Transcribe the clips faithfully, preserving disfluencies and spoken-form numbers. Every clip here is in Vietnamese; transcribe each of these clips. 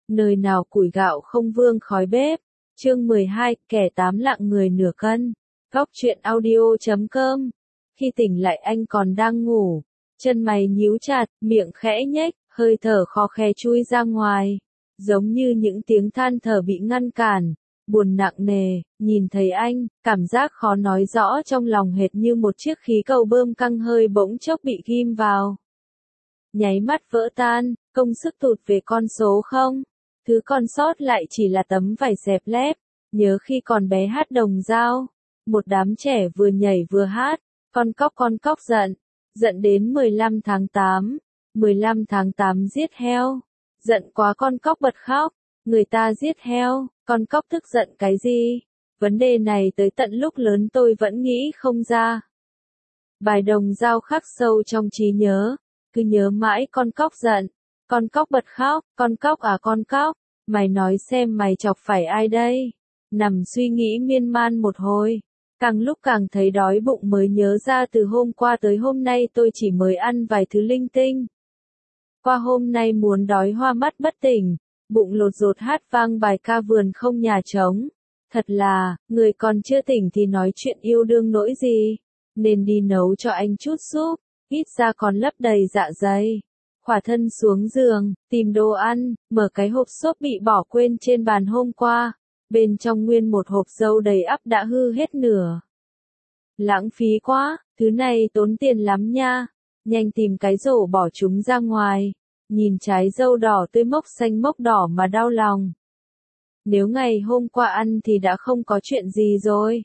Nơi nào củi gạo không vương khói bếp. Chương mười hai, kẻ tám lạng người nửa cân. Góc truyện audio chấm com. Khi tỉnh lại anh còn đang ngủ, chân mày nhíu chặt, miệng khẽ nhếch, hơi thở khò khè chui ra ngoài, giống như những tiếng than thở bị ngăn cản, buồn nặng nề. Nhìn thấy anh, cảm giác khó nói rõ trong lòng hệt như một chiếc khí cầu bơm căng hơi bỗng chốc bị ghim vào. Nháy mắt vỡ tan, công sức tụt về con số không. Thứ còn sót lại chỉ là tấm vải xẹp lép. Nhớ khi còn bé hát đồng dao, một đám trẻ vừa nhảy vừa hát, con cóc con cóc giận, giận đến mười lăm tháng tám, mười lăm tháng tám giết heo, giận quá con cóc bật khóc, người ta giết heo, con cóc tức giận cái gì? Vấn đề này tới tận lúc lớn tôi vẫn nghĩ không ra. Bài đồng dao khắc sâu trong trí nhớ, cứ nhớ mãi con cóc giận, con cóc bật khóc, con cóc à con cóc, mày nói xem mày chọc phải ai đây? Nằm suy nghĩ miên man một hồi, càng lúc càng thấy đói bụng mới nhớ ra từ hôm qua tới hôm nay tôi chỉ mới ăn vài thứ linh tinh. Qua hôm nay muốn đói hoa mắt bất tỉnh, bụng lột dột hát vang bài ca vườn không nhà trống. Thật là, người còn chưa tỉnh thì nói chuyện yêu đương nỗi gì, nên đi nấu cho anh chút súp, ít ra còn lấp đầy dạ dày. Khỏa thân xuống giường, tìm đồ ăn, mở cái hộp xốp bị bỏ quên trên bàn hôm qua. Bên trong nguyên một hộp dâu đầy ắp đã hư hết nửa. Lãng phí quá, thứ này tốn tiền lắm nha. Nhanh tìm cái rổ bỏ chúng ra ngoài. Nhìn trái dâu đỏ tươi mốc xanh mốc đỏ mà đau lòng. Nếu ngày hôm qua ăn thì đã không có chuyện gì rồi.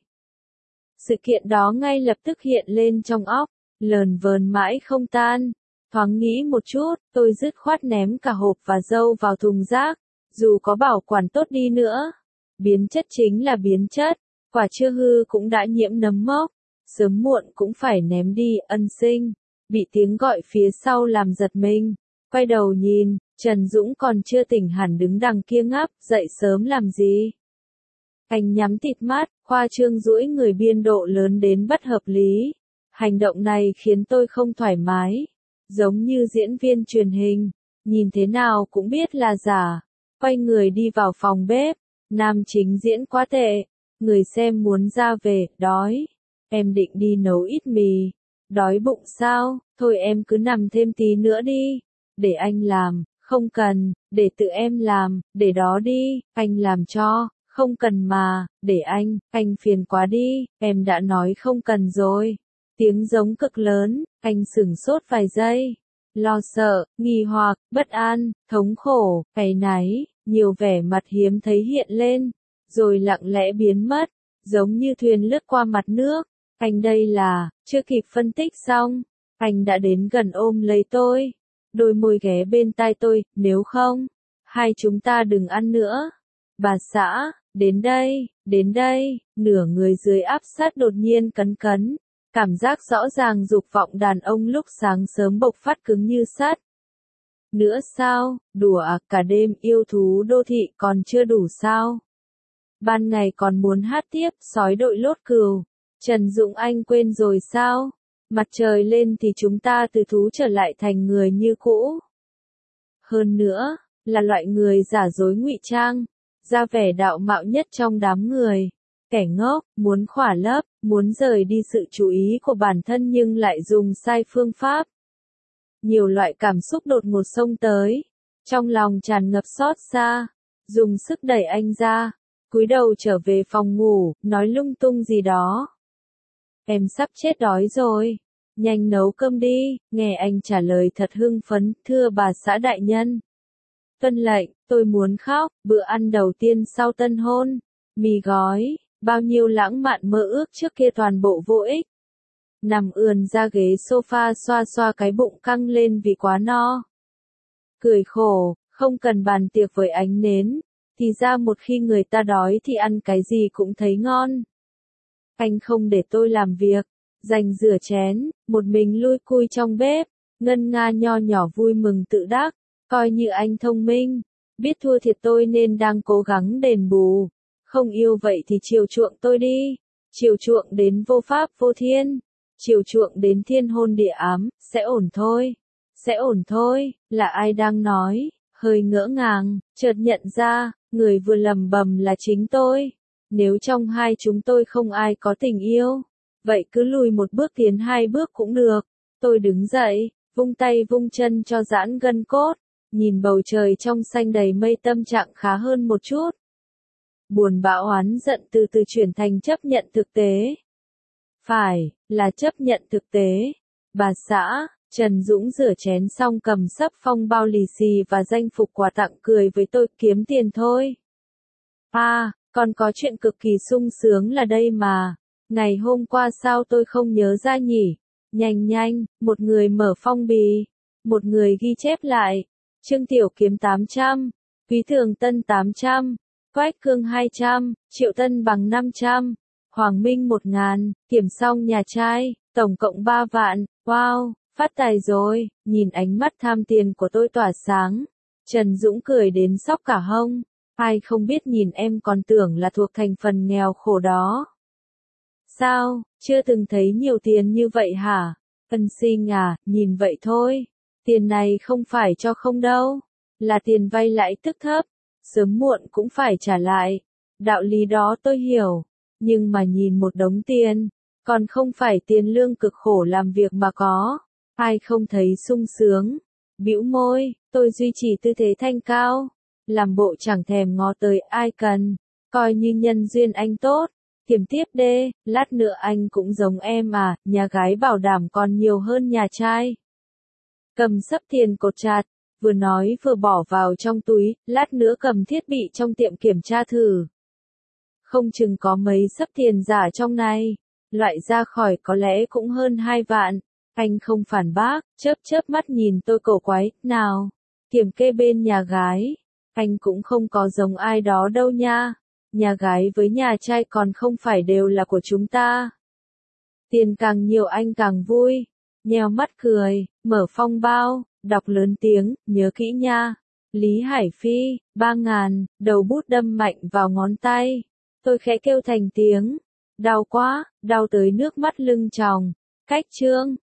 Sự kiện đó ngay lập tức hiện lên trong óc, lờn vờn mãi không tan. Thoáng nghĩ một chút, tôi dứt khoát ném cả hộp và dâu vào thùng rác. Dù có bảo quản tốt đi nữa, biến chất chính là biến chất, quả chưa hư cũng đã nhiễm nấm mốc, sớm muộn cũng phải ném đi. Ân Sinh bị tiếng gọi phía sau làm giật mình, quay đầu nhìn, Trần Dũng còn chưa tỉnh hẳn đứng đằng kia ngáp, dậy sớm làm gì? Anh nhắm tịt mắt, khoa trương duỗi người biên độ lớn đến bất hợp lý. Hành động này khiến tôi không thoải mái, giống như diễn viên truyền hình, nhìn thế nào cũng biết là giả. Quay người đi vào phòng bếp, nam chính diễn quá tệ, người xem muốn ra về, đói. Em định đi nấu ít mì, đói bụng sao, thôi em cứ nằm thêm tí nữa đi, để anh làm, không cần, để tự em làm, để đó đi, anh làm cho, không cần mà, để anh, anh phiền quá đi, em đã nói không cần rồi. Tiếng giống cực lớn, anh sửng sốt vài giây, lo sợ, nghi hoặc, bất an, thống khổ, áy náy, nhiều vẻ mặt hiếm thấy hiện lên, rồi lặng lẽ biến mất, giống như thuyền lướt qua mặt nước. Anh đây là, chưa kịp phân tích xong, anh đã đến gần ôm lấy tôi, đôi môi ghé bên tai tôi, nếu không, hai chúng ta đừng ăn nữa. Bà xã, đến đây, đến đây, nửa người dưới áp sát đột nhiên cấn cấn. Cảm giác rõ ràng dục vọng đàn ông lúc sáng sớm bộc phát cứng như sắt. Nữa sao, đùa à, cả đêm yêu thú đô thị còn chưa đủ sao? Ban ngày còn muốn hát tiếp, sói đội lốt cừu. Trần Dũng anh quên rồi sao? Mặt trời lên thì chúng ta từ thú trở lại thành người như cũ. Hơn nữa, là loại người giả dối ngụy trang, ra vẻ đạo mạo nhất trong đám người. Kẻ ngốc, muốn khỏa lấp, muốn rời đi sự chú ý của bản thân nhưng lại dùng sai phương pháp. Nhiều loại cảm xúc đột ngột xông tới, trong lòng tràn ngập xót xa, dùng sức đẩy anh ra, cúi đầu trở về phòng ngủ, nói lung tung gì đó. Em sắp chết đói rồi, nhanh nấu cơm đi, nghe anh trả lời thật hưng phấn, thưa bà xã đại nhân. Tuân lệnh, tôi muốn khóc, bữa ăn đầu tiên sau tân hôn, mì gói. Bao nhiêu lãng mạn mơ ước trước kia toàn bộ vô ích. Nằm ườn ra ghế sofa xoa xoa cái bụng căng lên vì quá no. Cười khổ, không cần bàn tiệc với ánh nến, thì ra một khi người ta đói thì ăn cái gì cũng thấy ngon. Anh không để tôi làm việc, dành rửa chén, một mình lui cui trong bếp, ngân nga nho nhỏ vui mừng tự đắc, coi như anh thông minh, biết thua thiệt tôi nên đang cố gắng đền bù. Không yêu vậy thì chiều chuộng tôi đi, chiều chuộng đến vô pháp vô thiên, chiều chuộng đến thiên hôn địa ám, sẽ ổn thôi, sẽ ổn thôi, là ai đang nói, hơi ngỡ ngàng, chợt nhận ra, người vừa lầm bầm là chính tôi. Nếu trong hai chúng tôi không ai có tình yêu, vậy cứ lùi một bước tiến hai bước cũng được. Tôi đứng dậy, vung tay vung chân cho giãn gân cốt, nhìn bầu trời trong xanh đầy mây, tâm trạng khá hơn một chút. Buồn bã oán giận từ từ chuyển thành chấp nhận thực tế. Phải, là chấp nhận thực tế. Bà xã, Trần Dũng rửa chén xong cầm sấp phong bao lì xì và danh phục quà tặng cười với tôi, kiếm tiền thôi. À, còn có chuyện cực kỳ sung sướng là đây mà. Ngày hôm qua sao tôi không nhớ ra nhỉ? Nhanh nhanh, một người mở phong bì, một người ghi chép lại. Trương Tiểu Kiếm tám trăm, Quý Thường Tân tám trăm, Quách Cương hai trăm, Triệu Tân Bằng năm trăm, Hoàng Minh một ngàn, kiểm xong nhà trai, tổng cộng ba vạn, wow, phát tài rồi. Nhìn ánh mắt tham tiền của tôi tỏa sáng, Trần Dũng cười đến sóc cả hông. Ai không biết nhìn em còn tưởng là thuộc thành phần nghèo khổ đó. Sao, chưa từng thấy nhiều tiền như vậy hả? Ân Sinh à, nhìn vậy thôi. Tiền này không phải cho không đâu. Là tiền vay lãi tức thấp. Sớm muộn cũng phải trả lại. Đạo lý đó tôi hiểu. Nhưng mà nhìn một đống tiền. Còn không phải tiền lương cực khổ làm việc mà có. Ai không thấy sung sướng. Bĩu môi, tôi duy trì tư thế thanh cao. Làm bộ chẳng thèm ngó tới ai cần. Coi như nhân duyên anh tốt. Kiểm tiếp đê, lát nữa anh cũng giống em à, nhà gái bảo đảm còn nhiều hơn nhà trai. Cầm sấp tiền cột chặt, vừa nói vừa bỏ vào trong túi, lát nữa cầm thiết bị trong tiệm kiểm tra thử. Không chừng có mấy sấp tiền giả trong này, loại ra khỏi có lẽ cũng hơn hai vạn. Anh không phản bác, chớp chớp mắt nhìn tôi cổ quái, nào, kiểm kê bên nhà gái. Anh cũng không có giống ai đó đâu nha. Nhà gái với nhà trai còn không phải đều là của chúng ta. Tiền càng nhiều anh càng vui. Nheo mắt cười, mở phong bao, đọc lớn tiếng, nhớ kỹ nha. Lý Hải Phi, ba ngàn, đầu bút đâm mạnh vào ngón tay. Tôi khẽ kêu thành tiếng. Đau quá, đau tới nước mắt lưng tròng. Cách chương.